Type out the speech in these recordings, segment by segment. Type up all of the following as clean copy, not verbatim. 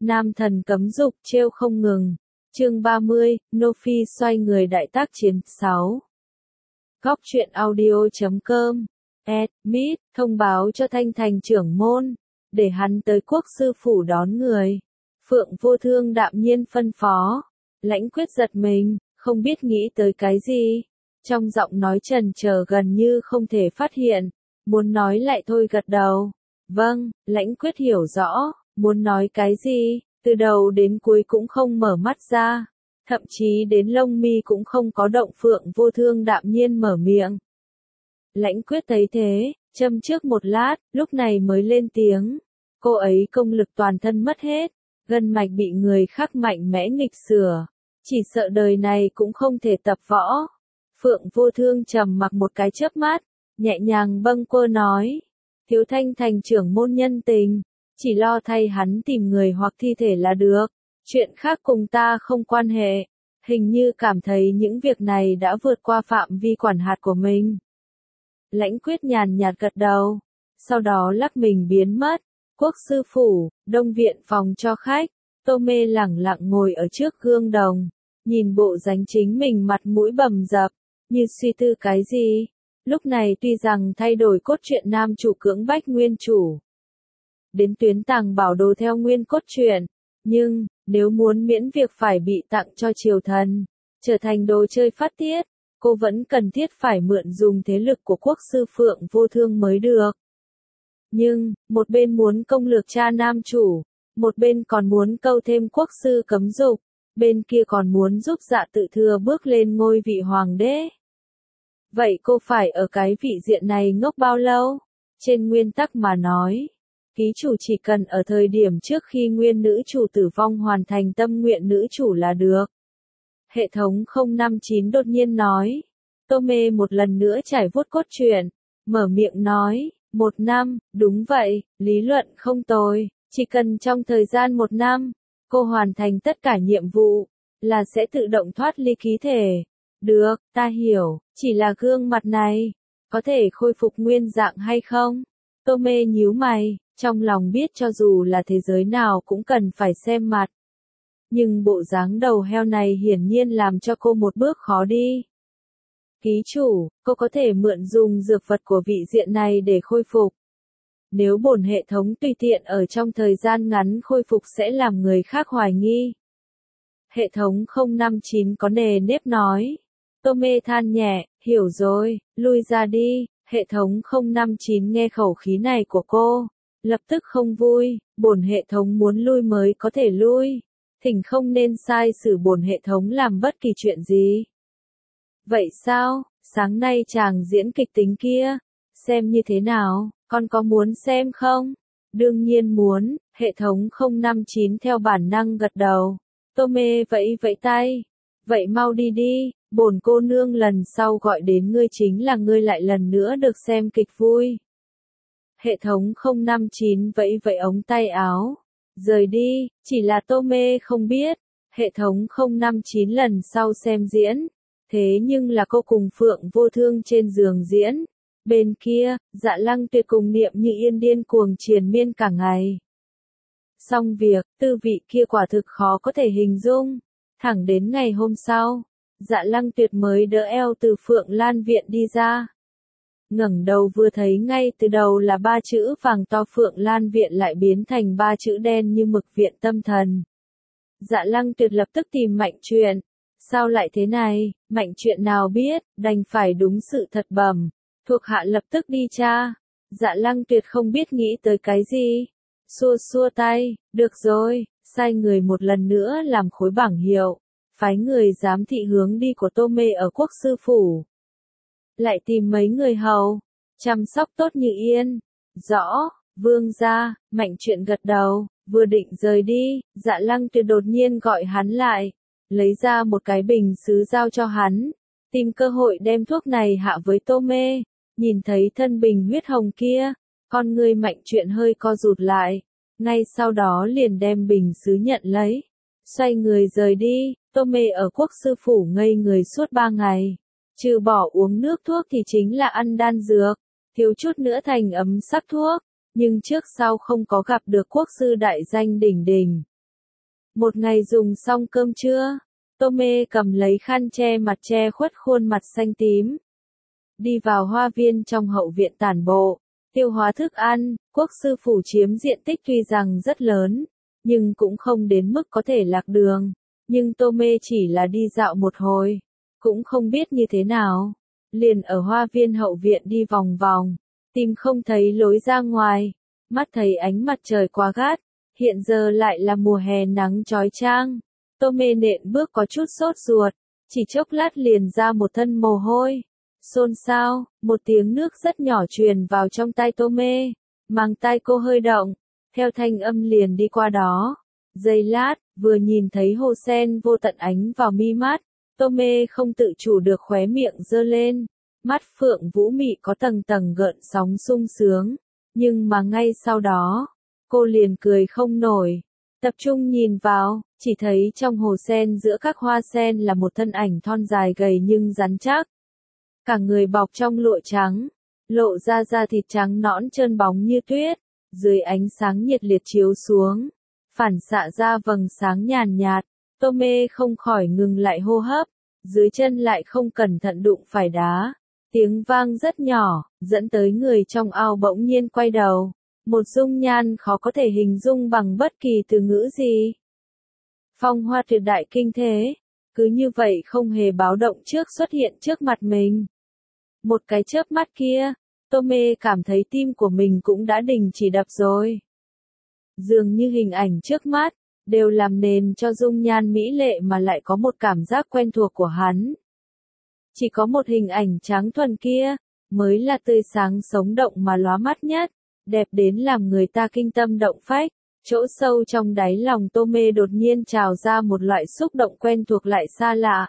Nam thần cấm dục trêu không ngừng. Chương 30, Nô Phi xoay người đại tác chiến 6. Góc truyện audio.com. Admit, thông báo cho Thanh Thành trưởng môn, để hắn tới quốc sư phủ đón người. Phượng Vô Thương đạm nhiên phân phó. Lãnh Quyết giật mình, không biết nghĩ tới cái gì. Trong giọng nói trần chờ gần như không thể phát hiện. Muốn nói lại thôi gật đầu. Vâng, Lãnh Quyết hiểu rõ, muốn nói cái gì, từ đầu đến cuối cũng không mở mắt ra. Thậm chí đến lông mi cũng không có động. Phượng Vô Thương đạm nhiên mở miệng. Lãnh Quyết thấy thế, châm trước một lát, lúc này mới lên tiếng. Cô ấy công lực toàn thân mất hết, gân mạch bị người khác mạnh mẽ nghịch sửa. Chỉ sợ đời này cũng không thể tập võ. Phượng Vô Thương trầm mặc một cái chớp mắt, nhẹ nhàng bâng quơ nói. Thiếu Thanh Thành trưởng môn nhân tình, chỉ lo thay hắn tìm người hoặc thi thể là được. Chuyện khác cùng ta không quan hệ. Hình như cảm thấy những việc này đã vượt qua phạm vi quản hạt của mình. Lãnh Quyết nhàn nhạt gật đầu, sau đó lắc mình biến mất. Quốc sư phủ, đông viện phòng cho khách. Tô Mê lẳng lặng ngồi ở trước gương đồng, nhìn bộ dáng chính mình mặt mũi bầm dập, như suy tư cái gì. Lúc này tuy rằng thay đổi cốt truyện nam chủ cưỡng bách nguyên chủ đến tuyến tàng bảo đồ theo nguyên cốt truyện, nhưng nếu muốn miễn việc phải bị tặng cho triều thần, trở thành đồ chơi phát tiết, cô vẫn cần thiết phải mượn dùng thế lực của quốc sư Phượng Vô Thương mới được. Nhưng, một bên muốn công lược cha nam chủ, một bên còn muốn câu thêm quốc sư cấm dục, bên kia còn muốn giúp Dạ Tự Thừa bước lên ngôi vị hoàng đế. Vậy cô phải ở cái vị diện này ngốc bao lâu? Trên nguyên tắc mà nói, ký chủ chỉ cần ở thời điểm trước khi nguyên nữ chủ tử vong hoàn thành tâm nguyện nữ chủ là được. Hệ thống 059 đột nhiên nói. Tô Mê một lần nữa trải vuốt cốt truyện, mở miệng nói, 1 năm, đúng vậy, lý luận không tồi, chỉ cần trong thời gian 1 năm, cô hoàn thành tất cả nhiệm vụ, là sẽ tự động thoát ly ký thể. Được, ta hiểu, chỉ là gương mặt này, có thể khôi phục nguyên dạng hay không? Tô Mê nhíu mày, trong lòng biết cho dù là thế giới nào cũng cần phải xem mặt. Nhưng bộ dáng đầu heo này hiển nhiên làm cho cô một bước khó đi. Ký chủ, cô có thể mượn dùng dược vật của vị diện này để khôi phục. Nếu bổn hệ thống tùy tiện ở trong thời gian ngắn khôi phục sẽ làm người khác hoài nghi. Hệ thống 059 có nề nếp nói. Tô Mê than nhẹ, hiểu rồi, lui ra đi. Hệ thống 059 nghe khẩu khí này của cô, lập tức không vui, bổn hệ thống muốn lui mới có thể lui. Thỉnh không nên sai sử bổn hệ thống làm bất kỳ chuyện gì. Vậy sao, sáng nay chàng diễn kịch tính kia, xem như thế nào, con có muốn xem không? Đương nhiên muốn, hệ thống 059 theo bản năng gật đầu. Tô Mê vẫy vẫy tay. Vậy mau đi đi, bổn cô nương lần sau gọi đến ngươi chính là ngươi lại lần nữa được xem kịch vui. Hệ thống 059 vẫy vẫy ống tay áo. Rời đi, chỉ là Tô Mê không biết. Hệ thống 059 lần sau xem diễn. Thế nhưng là cô cùng Phượng Vô Thương trên giường diễn. Bên kia, Dạ Lăng Tuyệt cùng Niệm Như Yên điên cuồng triền miên cả ngày. Xong việc, tư vị kia quả thực khó có thể hình dung. Thẳng đến ngày hôm sau, Dạ Lăng Tuyệt mới đỡ eo từ Phượng Lan Viện đi ra. Ngẩng đầu vừa thấy ngay từ đầu là 3 chữ vàng to, Phượng Lan Viện lại biến thành 3 chữ đen như mực, viện tâm thần. Dạ Lăng Tuyệt lập tức tìm Mạnh Truyện. Sao lại thế này, Mạnh Truyện nào biết, đành phải đúng sự thật bẩm. Thuộc hạ lập tức đi tra. Dạ Lăng Tuyệt không biết nghĩ tới cái gì. Xua xua tay, được rồi, sai người một lần nữa làm khối bảng hiệu. Phái người giám thị hướng đi của Tô Mê ở quốc sư phủ. Lại tìm mấy người hầu, chăm sóc tốt như yên. Rõ, vương gia. Mạnh Truyện gật đầu, vừa định rời đi, Dạ Lăng Tuyệt đột nhiên gọi hắn lại, lấy ra một cái bình sứ giao cho hắn, tìm cơ hội đem thuốc này hạ với Tô Mê. Nhìn thấy thân bình huyết hồng kia, con người Mạnh Truyện hơi co rụt lại, ngay sau đó liền đem bình sứ nhận lấy, xoay người rời đi. Tô Mê ở quốc sư phủ ngây người suốt 3 ngày. Trừ bỏ uống nước thuốc thì chính là ăn đan dược, thiếu chút nữa thành ấm sắc thuốc, nhưng trước sau không có gặp được quốc sư đại danh đỉnh đỉnh. Một ngày dùng xong cơm trưa, Tome cầm lấy khăn che mặt che khuất khuôn mặt xanh tím. Đi vào hoa viên trong hậu viện tản bộ, tiêu hóa thức ăn. Quốc sư phủ chiếm diện tích tuy rằng rất lớn, nhưng cũng không đến mức có thể lạc đường. Nhưng Tome chỉ là đi dạo một hồi, cũng không biết như thế nào. Liền ở hoa viên hậu viện đi vòng vòng, tìm không thấy lối ra ngoài. Mắt thấy ánh mặt trời quá gắt, hiện giờ lại là mùa hè nắng chói chang. Tome nện bước có chút sốt ruột, chỉ chốc lát liền ra một thân mồ hôi. Xôn xao, một tiếng nước rất nhỏ truyền vào trong tai Tome, màng tai cô hơi động, theo thanh âm liền đi qua đó. Giây lát, vừa nhìn thấy hồ sen vô tận ánh vào mi mắt, Tome không tự chủ được khóe miệng giơ lên. Mắt phượng vũ mị có tầng tầng gợn sóng sung sướng, nhưng mà ngay sau đó, cô liền cười không nổi. Tập trung nhìn vào, chỉ thấy trong hồ sen giữa các hoa sen là một thân ảnh thon dài gầy nhưng rắn chắc. Cả người bọc trong lụa trắng, lộ ra da thịt trắng nõn trơn bóng như tuyết, dưới ánh sáng nhiệt liệt chiếu xuống, phản xạ ra vầng sáng nhàn nhạt. Tome không khỏi ngừng lại hô hấp, dưới chân lại không cẩn thận đụng phải đá. Tiếng vang rất nhỏ, dẫn tới người trong ao bỗng nhiên quay đầu. Một dung nhan khó có thể hình dung bằng bất kỳ từ ngữ gì. Phong hoa tuyệt đại kinh thế, cứ như vậy không hề báo động trước xuất hiện trước mặt mình. Một cái chớp mắt kia, Tome cảm thấy tim của mình cũng đã đình chỉ đập rồi. Dường như hình ảnh trước mắt, đều làm nền cho dung nhan mỹ lệ mà lại có một cảm giác quen thuộc của hắn. Chỉ có một hình ảnh trắng thuần kia, mới là tươi sáng sống động mà lóa mắt nhất, đẹp đến làm người ta kinh tâm động phách. Chỗ sâu trong đáy lòng Tome đột nhiên trào ra một loại xúc động quen thuộc lại xa lạ,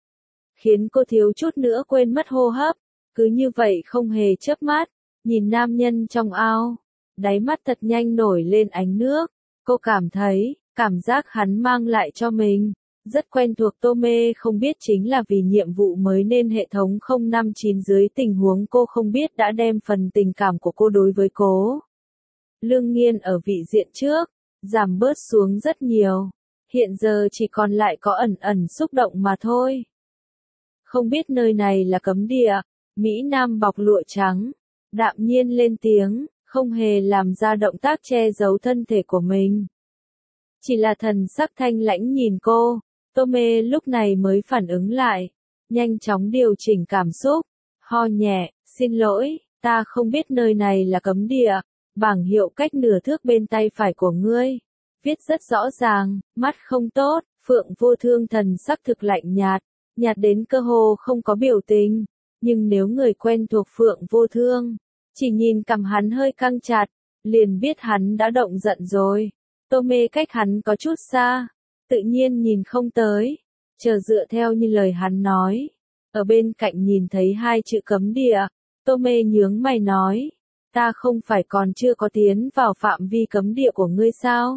khiến cô thiếu chút nữa quên mất hô hấp. Cứ như vậy không hề chớp mắt, nhìn nam nhân trong ao, đáy mắt thật nhanh nổi lên ánh nước. Cô cảm thấy, cảm giác hắn mang lại cho mình rất quen thuộc. Tome không biết chính là vì nhiệm vụ mới nên hệ thống 059 dưới tình huống cô không biết đã đem phần tình cảm của cô đối với Cố Lương Nghiên ở vị diện trước, giảm bớt xuống rất nhiều. Hiện giờ chỉ còn lại có ẩn ẩn xúc động mà thôi. Không biết nơi này là cấm địa. Mỹ Nam bọc lụa trắng, đạm nhiên lên tiếng, không hề làm ra động tác che giấu thân thể của mình. Chỉ là thần sắc thanh lãnh nhìn cô. Tome lúc này mới phản ứng lại, nhanh chóng điều chỉnh cảm xúc, ho nhẹ, xin lỗi, ta không biết nơi này là cấm địa. Bảng hiệu cách nửa thước bên tay phải của ngươi, viết rất rõ ràng, mắt không tốt. Phượng Vô Thương thần sắc thực lạnh nhạt, nhạt đến cơ hồ không có biểu tình. Nhưng nếu người quen thuộc Phượng Vô Thương, chỉ nhìn cằm hắn hơi căng chặt, liền biết hắn đã động giận rồi. Tome cách hắn có chút xa, tự nhiên nhìn không tới, chờ dựa theo như lời hắn nói. Ở bên cạnh nhìn thấy hai chữ cấm địa, Tome nhướng mày nói, ta không phải còn chưa có tiến vào phạm vi cấm địa của ngươi sao?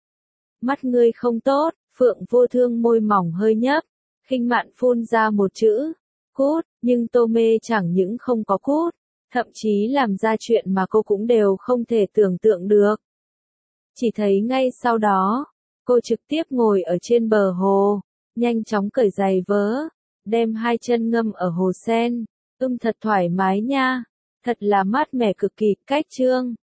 Mắt ngươi không tốt. Phượng Vô Thương môi mỏng hơi nhấp, khinh mạn phun ra một chữ, cút, nhưng Tome chẳng những không có cút, thậm chí làm ra chuyện mà cô cũng đều không thể tưởng tượng được. Chỉ thấy ngay sau đó, cô trực tiếp ngồi ở trên bờ hồ, nhanh chóng cởi giày vớ, đem hai chân ngâm ở hồ sen. Thật thoải mái nha, thật là mát mẻ cực kỳ. Cách chương